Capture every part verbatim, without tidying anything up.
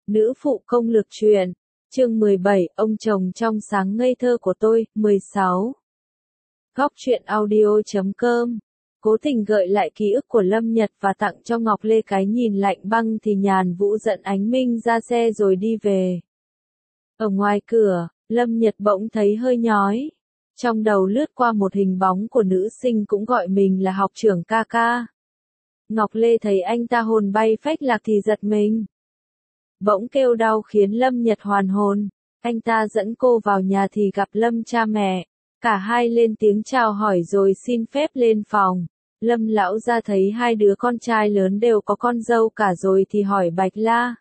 Nữ phụ công lược truyện, chương mười bảy, ông chồng trong sáng ngây thơ của tôi, mười sáu. Góc truyện audio chấm com. Cố tình gợi lại ký ức của Lâm Nhật và tặng cho Ngọc Lê cái nhìn lạnh băng thì Nhàn Vũ dẫn Ánh Minh ra xe rồi đi về. Ở ngoài cửa, Lâm Nhật bỗng thấy hơi nhói. Trong đầu lướt qua một hình bóng của nữ sinh cũng gọi mình là học trưởng ca ca. Ngọc Lê thấy anh ta hồn bay phách lạc thì giật mình. Bỗng kêu đau khiến Lâm Nhật hoàn hồn. Anh ta dẫn cô vào nhà thì gặp Lâm cha mẹ. Cả hai lên tiếng chào hỏi rồi xin phép lên phòng. Lâm lão ra thấy hai đứa con trai lớn đều có con dâu cả rồi thì hỏi Bạch La.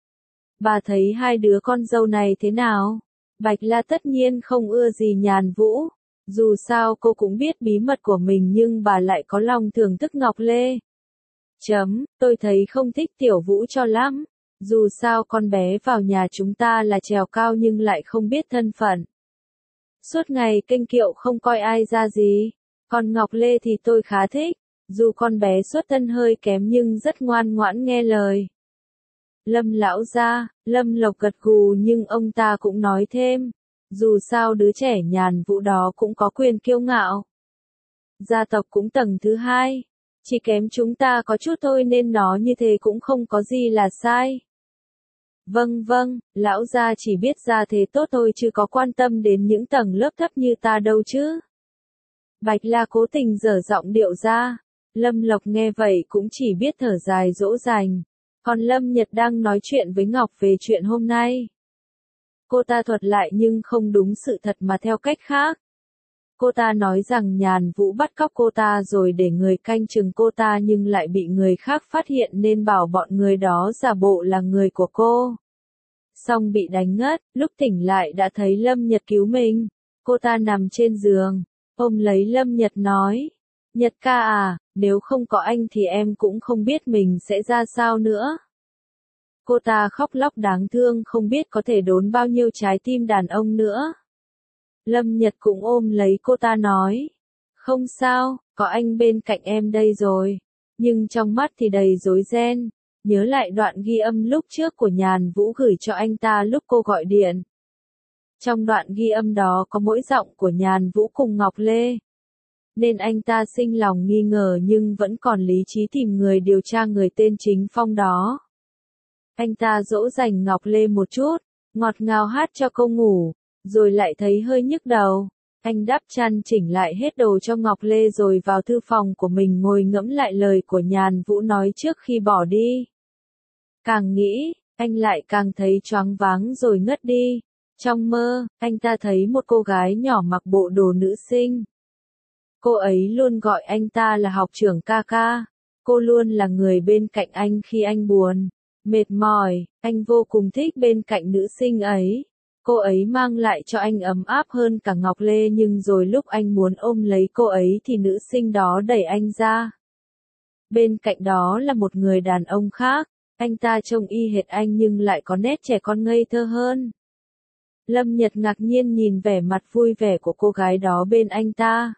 Bà thấy hai đứa con dâu này thế nào? Bạch La tất nhiên không ưa gì Nhàn Vũ. Dù sao cô cũng biết bí mật của mình nhưng bà lại có lòng thưởng thức Ngọc Lê. Chấm, tôi thấy không thích Tiểu Vũ cho lắm. Dù sao con bé vào nhà chúng ta là trèo cao nhưng lại không biết thân phận. Suốt ngày kênh kiệu không coi ai ra gì. Còn Ngọc Lê thì tôi khá thích. Dù con bé xuất thân hơi kém nhưng rất ngoan ngoãn nghe lời. Lâm lão gia, Lâm Lộc gật gù nhưng ông ta cũng nói thêm. Dù sao đứa trẻ Nhàn Vũ đó cũng có quyền kiêu ngạo. Gia tộc cũng tầng thứ hai. Chỉ kém chúng ta có chút thôi nên nó như thế cũng không có gì là sai. Vâng vâng, lão gia chỉ biết ra thế tốt thôi chứ có quan tâm đến những tầng lớp thấp như ta đâu chứ. Bạch La cố tình dở giọng điệu ra. Lâm Lộc nghe vậy cũng chỉ biết thở dài dỗ dành. Còn Lâm Nhật đang nói chuyện với Ngọc về chuyện hôm nay. Cô ta thuật lại nhưng không đúng sự thật mà theo cách khác. Cô ta nói rằng Nhàn Vũ bắt cóc cô ta rồi để người canh chừng cô ta nhưng lại bị người khác phát hiện nên bảo bọn người đó giả bộ là người của cô. Xong bị đánh ngất, lúc tỉnh lại đã thấy Lâm Nhật cứu mình. Cô ta nằm trên giường, ôm lấy Lâm Nhật nói. Nhật ca à, nếu không có anh thì em cũng không biết mình sẽ ra sao nữa. Cô ta khóc lóc đáng thương không biết có thể đốn bao nhiêu trái tim đàn ông nữa. Lâm Nhật cũng ôm lấy cô ta nói. Không sao, có anh bên cạnh em đây rồi. Nhưng trong mắt thì đầy rối ren. Nhớ lại đoạn ghi âm lúc trước của Nhàn Vũ gửi cho anh ta lúc cô gọi điện. Trong đoạn ghi âm đó có mỗi giọng của Nhàn Vũ cùng Ngọc Lê. Nên anh ta sinh lòng nghi ngờ nhưng vẫn còn lý trí tìm người điều tra người tên Chính Phong đó. Anh ta dỗ dành Ngọc Lê một chút, ngọt ngào hát cho cô ngủ, rồi lại thấy hơi nhức đầu. Anh đắp chăn chỉnh lại hết đồ cho Ngọc Lê rồi vào thư phòng của mình ngồi ngẫm lại lời của Nhàn Vũ nói trước khi bỏ đi. Càng nghĩ, anh lại càng thấy choáng váng rồi ngất đi. Trong mơ, anh ta thấy một cô gái nhỏ mặc bộ đồ nữ sinh. Cô ấy luôn gọi anh ta là học trưởng ca ca. Cô luôn là người bên cạnh anh khi anh buồn, mệt mỏi, anh vô cùng thích bên cạnh nữ sinh ấy. Cô ấy mang lại cho anh ấm áp hơn cả Ngọc Lê nhưng rồi lúc anh muốn ôm lấy cô ấy thì nữ sinh đó đẩy anh ra. Bên cạnh đó là một người đàn ông khác, anh ta trông y hệt anh nhưng lại có nét trẻ con ngây thơ hơn. Lâm Nhật ngạc nhiên nhìn vẻ mặt vui vẻ của cô gái đó bên anh ta.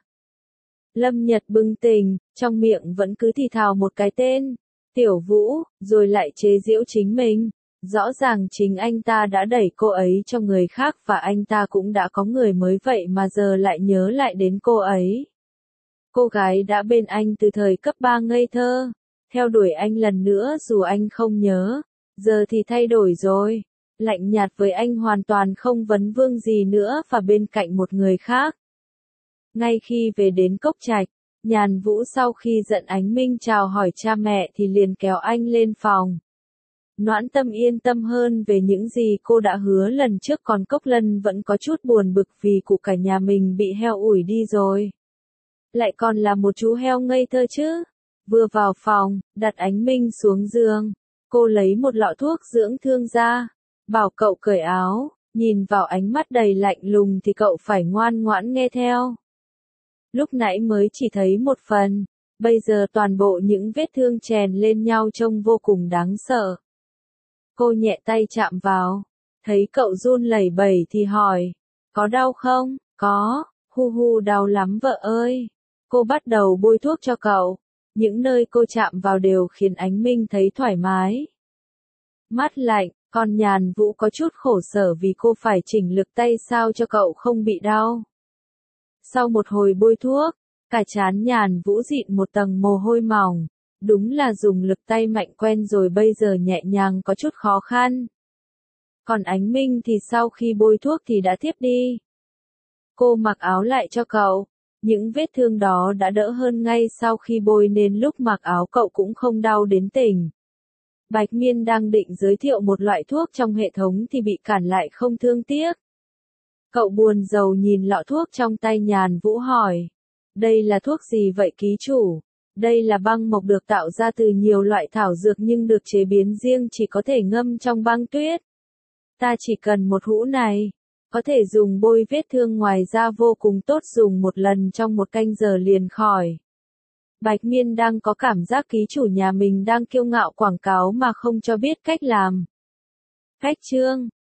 Lâm Nhật bừng tỉnh, trong miệng vẫn cứ thì thào một cái tên, Tiểu Vũ, rồi lại chế giễu chính mình. Rõ ràng chính anh ta đã đẩy cô ấy cho người khác và anh ta cũng đã có người mới vậy mà giờ lại nhớ lại đến cô ấy. Cô gái đã bên anh từ thời cấp ba ngây thơ, theo đuổi anh lần nữa dù anh không nhớ, giờ thì thay đổi rồi, lạnh nhạt với anh hoàn toàn không vấn vương gì nữa và bên cạnh một người khác. Ngay khi về đến Cốc Trạch, Nhàn Vũ sau khi giận Ánh Minh chào hỏi cha mẹ thì liền kéo anh lên phòng. Noãn Tâm yên tâm hơn về những gì cô đã hứa lần trước còn Cốc Lân vẫn có chút buồn bực vì cụ cả nhà mình bị heo ủi đi rồi. Lại còn là một chú heo ngây thơ chứ. Vừa vào phòng, đặt Ánh Minh xuống giường. Cô lấy một lọ thuốc dưỡng thương ra. Bảo cậu cởi áo, nhìn vào ánh mắt đầy lạnh lùng thì cậu phải ngoan ngoãn nghe theo. Lúc nãy mới chỉ thấy một phần, bây giờ toàn bộ những vết thương chèn lên nhau trông vô cùng đáng sợ. Cô nhẹ tay chạm vào, thấy cậu run lẩy bẩy thì hỏi, có đau không? Có, hu hu đau lắm vợ ơi. Cô bắt đầu bôi thuốc cho cậu, những nơi cô chạm vào đều khiến Ánh Minh thấy thoải mái. Mát lạnh, Còn Nhàn Vũ có chút khổ sở vì cô phải chỉnh lực tay sao cho cậu không bị đau. Sau một hồi bôi thuốc, cả trán Nhàn Vũ dịn một tầng mồ hôi mỏng. Đúng là dùng lực tay mạnh quen rồi bây giờ nhẹ nhàng có chút khó khăn. Còn Ánh Minh thì sau khi bôi thuốc thì đã thiếp đi. Cô mặc áo lại cho cậu. Những vết thương đó đã đỡ hơn ngay sau khi bôi nên lúc mặc áo cậu cũng không đau đến tỉnh. Bạch Miên đang định giới thiệu một loại thuốc trong hệ thống thì bị cản lại không thương tiếc. Cậu buồn rầu nhìn lọ thuốc trong tay Nhàn Vũ hỏi. Đây là thuốc gì vậy ký chủ? Đây là băng mộc được tạo ra từ nhiều loại thảo dược nhưng được chế biến riêng chỉ có thể ngâm trong băng tuyết. Ta chỉ cần một hũ này. Có thể dùng bôi vết thương ngoài ra vô cùng tốt dùng một lần trong một canh giờ liền khỏi. Bạch Miên đang có cảm giác ký chủ nhà mình đang kiêu ngạo quảng cáo mà không cho biết cách làm. Khách chương